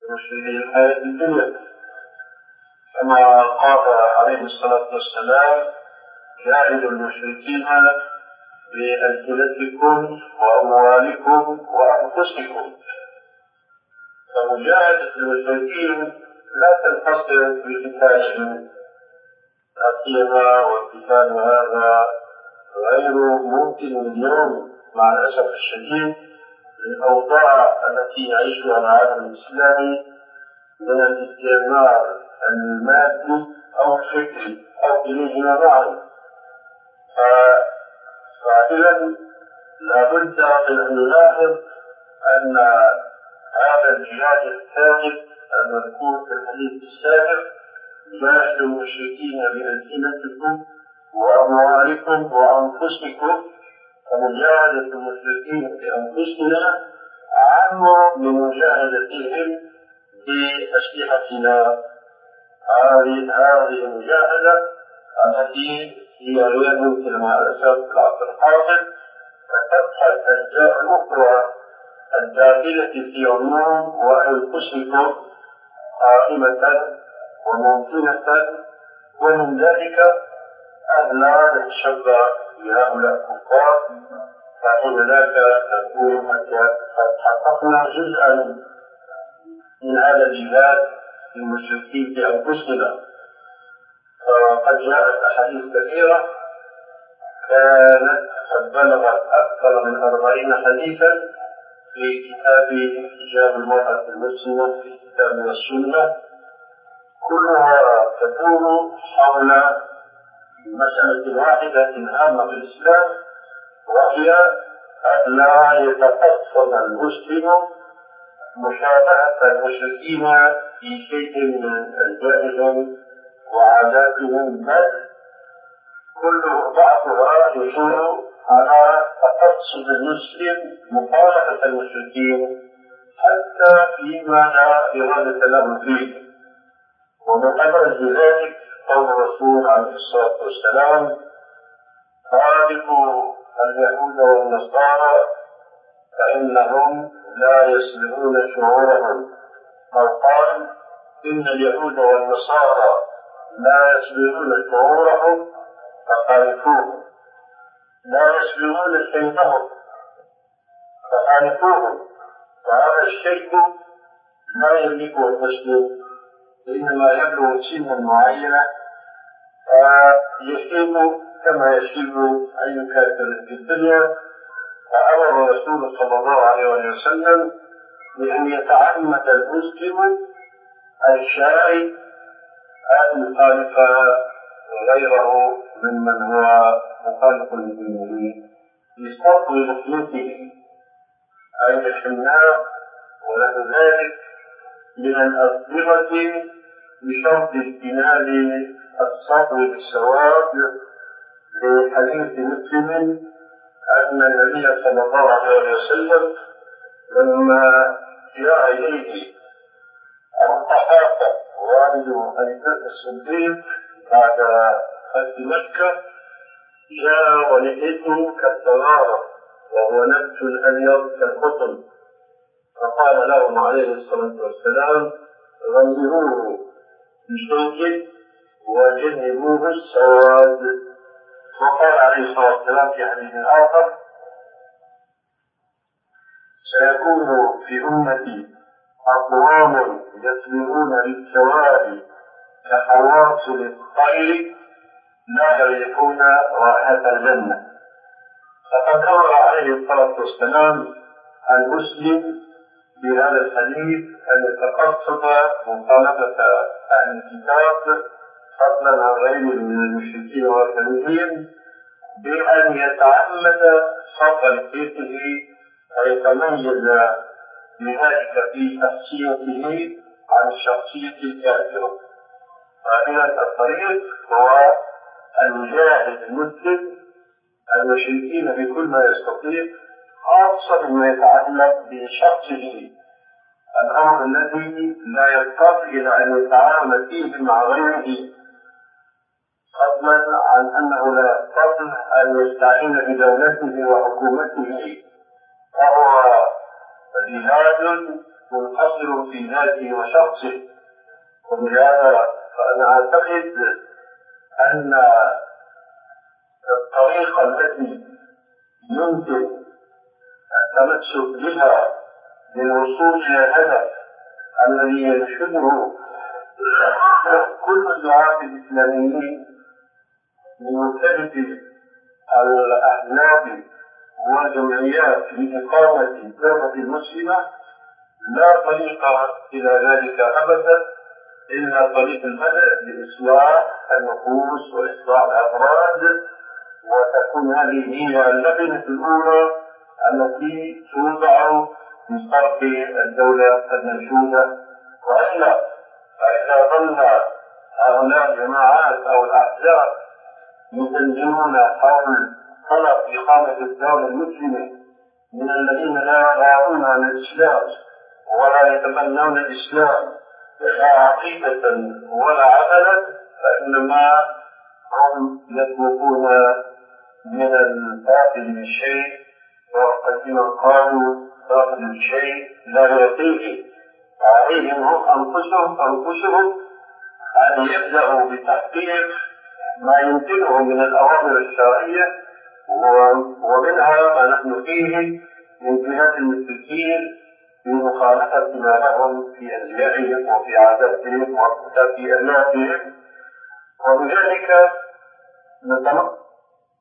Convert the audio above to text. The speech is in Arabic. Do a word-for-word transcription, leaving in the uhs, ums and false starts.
مشركي الحياة الدنيا، كما قال عليه الصلاة والسلام: جاهدوا المشركين بألسنتكم وأموالكم وأنفسكم. فمجاهدة المشركين لا تنحصر بقتالهم، لا سيما والقتال هذا غير ممكن اليوم مع الأسف الشديد للأوضاع التي يعيشها العالم الإسلامي من الاستعمار المادي أو الفكري أو كليهما معا. فإذا لابد من أن نلاحظ أن هذا الجهاد الثالث المذكور في الحديث السابق: جاهدوا المشركين بألسنتكم وأموالكم وأنفسكم. فمجاهدة المشركين بأنفسنا أعم من مجاهدتهم بأسلحتنا. هذه هذه المجاهدة التي هي غير ممكنة مع الأسف في العصر الحاضر، فتبقى الأجزاء الأخرى الداخلة في عموم وأنفسكم قائمة وممكنة، ومن ذلك أن لا نتشبه بهؤلاء الكفار، فإن ذاك نكون قد حققنا جزءا من هذا الجهاد للمشركين بأنفسنا. فقد جاءت أحاديث كثيرة كانت قد بلغت أكثر من أربعين حديثا في كتاب حجاب المرأة المسلمة في كتاب السنة، كلها تدور حول مسألة واحدة هامة في الإسلام، وهي أن لا يتقصد المسلم مشابهة المشركين في شيء من ألبابهم وعاداتهم، بل كل بعضها يدور على تقصد المسلم مخالفة المشركين حتى فيما لا إرادة له فيه. ومن أبرز ذلك قول الرسول عليه الصلاة والسلام: خالفوا اليهود والنصارى فإنهم لا يسمعون شعورهم، أو قال: إن اليهود والنصارى لا يسمعون شعورهم فخالفوهم، لا يسمعون شيئهم فخالفوهم. فهذا الشيء لا يملكه المسلم، إنما يبلغ سنا معينة فيشيب كما يشيب أي كافر في الدنيا. فأمر الرسول صلى الله عليه وسلم بأن يتعمد المسلم الشارع أن يخالف غيره ممن هو مخالف لدينه بشرط لحيته أي الحناء ونحو ذلك من الأصبغة، بشرط اجتناب الصبر بالسواد، لحديث مسلم أن النبي صلى الله عليه وسلم لما جاء إليه أبو قحافة والد أبي بكر الصديق بعد فتح مكة، جاء ولحيته كالتغارة وهو نبت أبيض كالقطن، فقال لهم عليه الصلاة والسلام: غيروه بشيء وجنبوه السواد. وقال عليه الصلاة والسلام في حديث آخر: سيكون في أمتي أقوام يسبقون بالسواد كحواصل الطير لا يعرفون رائحة الجنة. فقد أمر عليه الصلاة والسلام المسلم بهذا الحديث أن يتقصد مخالفة أهل الكتاب فضلا عن غيره من المشركين والكافرين بأن يتعمد صرف لحيته ويتميز بذلك في شخصيته عن الشخصية الكافرة. فإذا الطريق هو أن يجاهد المسلم المشركين بكل ما يستطيع، خاصة بما يتعلق بشخصه، الأمر الذي لا يضطر إلى أن يتعامل فيه مع غيره، فضلا عن أنه لا يضطر أن يستعين بدولته وحكومته، فهو جهاد منحصر في ذاته وشخصه. ولهذا فأنا أعتقد أن الطريقة التي يمكن التمسك بها للوصول إلى الهدف الذي ينشده كل الدعاة الإسلاميين من مختلف الأحزاب والجمعيات لإقامة الدولة المسلمة لا طريق إلى ذلك أبدا إلا طريق البدء بإصلاح النفوس وإصلاح الأفراد، وتكون هذه هي اللبنة الأولى التي توضع في صرف الدولة المنشودة. وإلا فإذا ظل هؤلاء الجماعات أو الأحزاب يسجلون حول طلب إقامة الدولة المسلمة من الذين لا يرغبون عن الإسلام ولا يتبنون الإسلام لا عقيدة ولا عملا، فإنما هم يطلبون من الباطل من شيء، وقدما قالوا باطل الشيء لا يعطيه. عليهم هم أنفسهم أنفسهم أن يبدأوا بتحقيق ما يمكنهم من الأوامر الشرعية، ومنها ما نحن فيه من جهة المشركين في مخالفة ما لهم في أزيائهم وفي عاداتهم وفي أبنائهم. وبذلك نتمكن